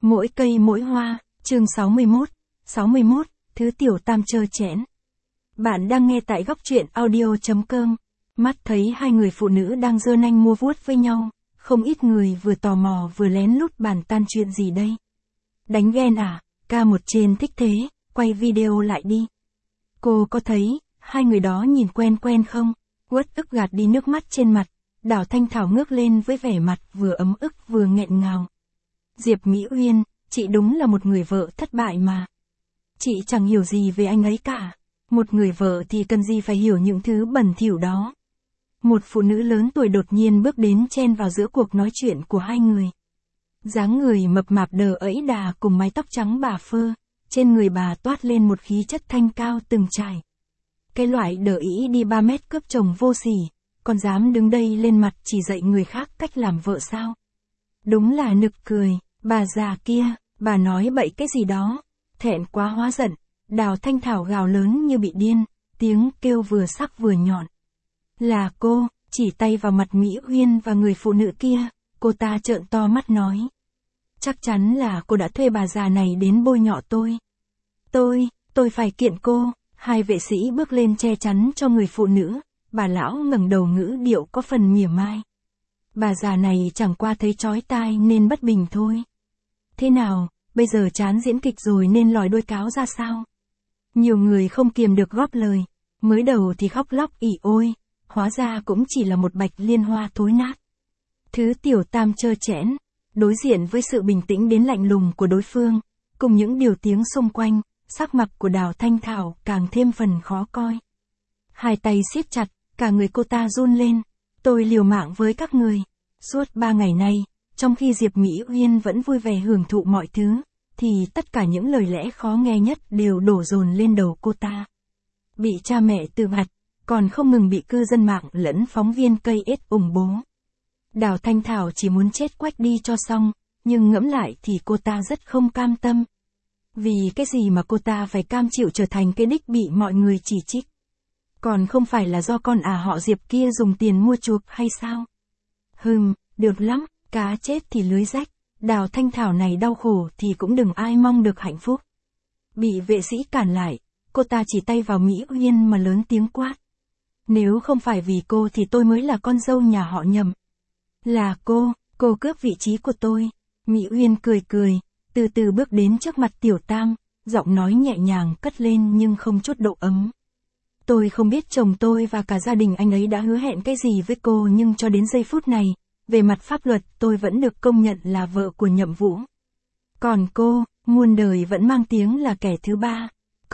Mỗi cây mỗi hoa, chương 61, thứ tiểu tam chơ chẽn. Bạn đang nghe tại góc truyện audio.com. Mắt thấy hai người phụ nữ đang giơ nanh mua vuốt với nhau, không ít người vừa tò mò vừa lén lút bàn tan chuyện gì đây. Đánh ghen à, ca một trên thích thế, quay video lại đi. Cô có thấy, hai người đó nhìn quen quen không? Uất ức gạt đi nước mắt trên mặt, Đào Thanh Thảo ngước lên với vẻ mặt vừa ấm ức vừa nghẹn ngào. Diệp Mỹ Uyên, chị đúng là một người vợ thất bại mà. Chị chẳng hiểu gì về anh ấy cả. Một người vợ thì cần gì phải hiểu những thứ bẩn thỉu đó. Một phụ nữ lớn tuổi đột nhiên bước đến chen vào giữa cuộc nói chuyện của hai người. Dáng người mập mạp đờ ẫy đà cùng mái tóc trắng bà phơ, trên người bà toát lên một khí chất thanh cao từng trải. Cái loại đờ ĩ đi 3 mét cướp chồng vô sỉ, còn dám đứng đây lên mặt chỉ dạy người khác cách làm vợ sao? Đúng là nực cười, bà già kia, bà nói bậy cái gì đó, thẹn quá hóa giận, Đào Thanh Thảo gào lớn như bị điên, tiếng kêu vừa sắc vừa nhọn. Là cô, chỉ tay vào mặt Mỹ Uyên và người phụ nữ kia, cô ta trợn to mắt nói. Chắc chắn là cô đã thuê bà già này đến bôi nhọ tôi. Tôi phải kiện cô. Hai vệ sĩ bước lên che chắn cho người phụ nữ, bà lão ngẩng đầu ngữ điệu có phần mỉa mai. Bà già này chẳng qua thấy chói tai nên bất bình thôi. Thế nào, bây giờ chán diễn kịch rồi nên lòi đuôi cáo ra sao? Nhiều người không kiềm được góp lời, mới đầu thì khóc lóc ỉ ôi, hóa ra cũng chỉ là một bạch liên hoa thối nát. Thứ tiểu tam chơ chẽn, đối diện với sự bình tĩnh đến lạnh lùng của đối phương, cùng những điều tiếng xung quanh, sắc mặt của Đào Thanh Thảo càng thêm phần khó coi. Hai tay siết chặt, cả người cô ta run lên. Tôi liều mạng với các người. Suốt 3 ngày nay, trong khi Diệp Mỹ Uyên vẫn vui vẻ hưởng thụ mọi thứ, thì tất cả những lời lẽ khó nghe nhất đều đổ dồn lên đầu cô ta. Bị cha mẹ từ mặt, còn không ngừng bị cư dân mạng lẫn phóng viên cây ết ủng bố. Đào Thanh Thảo chỉ muốn chết quách đi cho xong, nhưng ngẫm lại thì cô ta rất không cam tâm. Vì cái gì mà cô ta phải cam chịu trở thành cái đích bị mọi người chỉ trích? Còn không phải là do con họ Diệp kia dùng tiền mua chuộc hay sao? Được lắm, cá chết thì lưới rách, Đào Thanh Thảo này đau khổ thì cũng đừng ai mong được hạnh phúc. Bị vệ sĩ cản lại, cô ta chỉ tay vào Mỹ Uyên mà lớn tiếng quát. Nếu không phải vì cô thì tôi mới là con dâu nhà họ Nhậm. Là cô cướp vị trí của tôi. Mỹ Uyên cười, từ từ bước đến trước mặt Tiểu Tam, giọng nói nhẹ nhàng cất lên nhưng không chút độ ấm. Tôi không biết chồng tôi và cả gia đình anh ấy đã hứa hẹn cái gì với cô, nhưng cho đến giây phút này, về mặt pháp luật tôi vẫn được công nhận là vợ của Nhậm Vũ. Còn cô, muôn đời vẫn mang tiếng là kẻ thứ ba.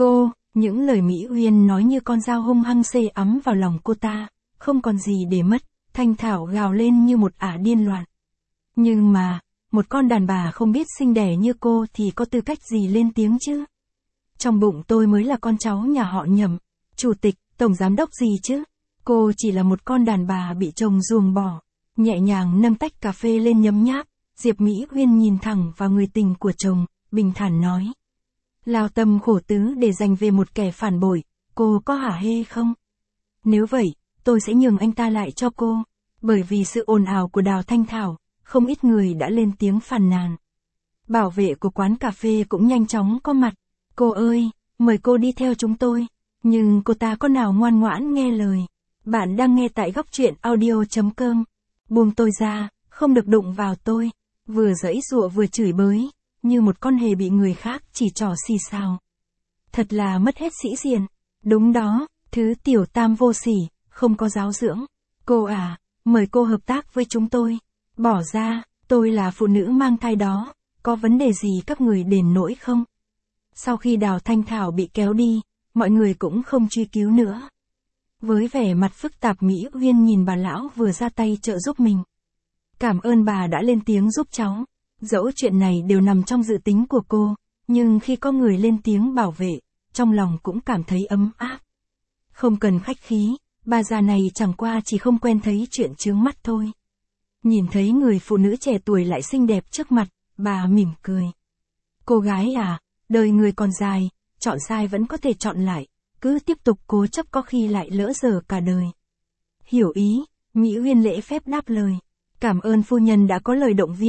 Những lời Mỹ Uyên nói như con dao hung hăng xê ấm vào lòng cô ta, không còn gì để mất. Thanh Thảo gào lên như một ả điên loạn. Nhưng mà, một con đàn bà không biết sinh đẻ như cô thì có tư cách gì lên tiếng chứ? Trong bụng tôi mới là con cháu nhà họ Nhậm, chủ tịch, tổng giám đốc gì chứ? Cô chỉ là một con đàn bà bị chồng ruồng bỏ. Nhẹ nhàng nâng tách cà phê lên nhấm nháp, Diệp Mỹ Uyên nhìn thẳng vào người tình của chồng, bình thản nói. Lao tâm khổ tứ để giành về một kẻ phản bội, cô có hả hê không? Nếu vậy, tôi sẽ nhường anh ta lại cho cô. Bởi vì sự ồn ào của Đào Thanh Thảo, không ít người đã lên tiếng phàn nàn. Bảo vệ của quán cà phê cũng nhanh chóng có mặt. Cô ơi, mời cô đi theo chúng tôi. Nhưng cô ta có nào ngoan ngoãn nghe lời. Bạn đang nghe tại góc truyện audio.com. Buông tôi ra, không được đụng vào tôi. Vừa giãy giụa vừa chửi bới, như một con hề bị người khác chỉ trỏ xì xào. Thật là mất hết sĩ diện. Đúng đó, thứ tiểu tam vô sỉ, không có giáo dưỡng. Cô à, mời cô hợp tác với chúng tôi. Bỏ ra, tôi là phụ nữ mang thai đó, có vấn đề gì các người đền nổi không? Sau khi Đào Thanh Thảo bị kéo đi, mọi người cũng không truy cứu nữa. Với vẻ mặt phức tạp Mỹ Uyên nhìn bà lão vừa ra tay trợ giúp mình. Cảm ơn bà đã lên tiếng giúp cháu. Dẫu chuyện này đều nằm trong dự tính của cô, nhưng khi có người lên tiếng bảo vệ, trong lòng cũng cảm thấy ấm áp. Không cần khách khí, bà già này chẳng qua chỉ không quen thấy chuyện chướng mắt thôi. Nhìn thấy người phụ nữ trẻ tuổi lại xinh đẹp trước mặt, bà mỉm cười. Cô gái à, đời người còn dài, chọn sai vẫn có thể chọn lại, cứ tiếp tục cố chấp có khi lại lỡ dở cả đời. Hiểu ý, Mỹ Uyên lễ phép đáp lời. Cảm ơn phu nhân đã có lời động viên,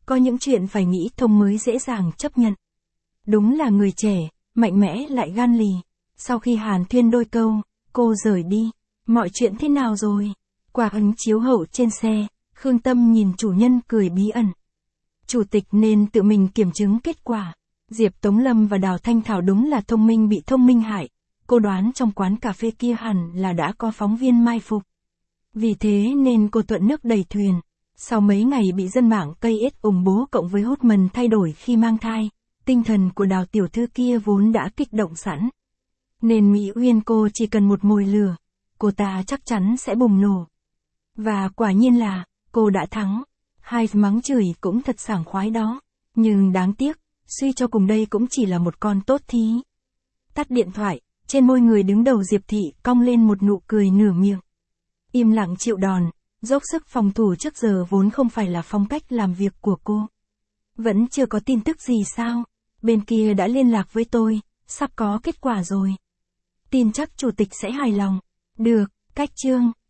có những chuyện phải nghĩ thông mới dễ dàng chấp nhận. Đúng là người trẻ, mạnh mẽ lại gan lì. Sau khi hàn huyên đôi câu, cô rời đi. Mọi chuyện thế nào rồi? Qua ấn chiếu hậu trên xe, Khương Tâm nhìn chủ nhân cười bí ẩn. Chủ tịch nên tự mình kiểm chứng kết quả. Diệp Tống Lâm và Đào Thanh Thảo đúng là thông minh bị thông minh hại. Cô đoán trong quán cà phê kia hẳn là đã có phóng viên mai phục. Vì thế nên cô thuận nước đẩy thuyền. Sau mấy ngày bị dân mạng cây ết ủng bố cộng với hốt mần thay đổi khi mang thai, tinh thần của Đào tiểu thư kia vốn đã kích động sẵn. Nên Mỹ Uyên cô chỉ cần một mồi lửa, cô ta chắc chắn sẽ bùng nổ. Và quả nhiên là, cô đã thắng. Hai mắng chửi cũng thật sảng khoái đó. Nhưng đáng tiếc, suy cho cùng đây cũng chỉ là một con tốt thí. Tắt điện thoại, trên môi người đứng đầu Diệp Thị cong lên một nụ cười nửa miệng. Im lặng chịu đòn, dốc sức phòng thủ trước giờ vốn không phải là phong cách làm việc của cô. Vẫn chưa có tin tức gì sao? Bên kia đã liên lạc với tôi, sắp có kết quả rồi. Tin chắc chủ tịch sẽ hài lòng. Được, cách chương.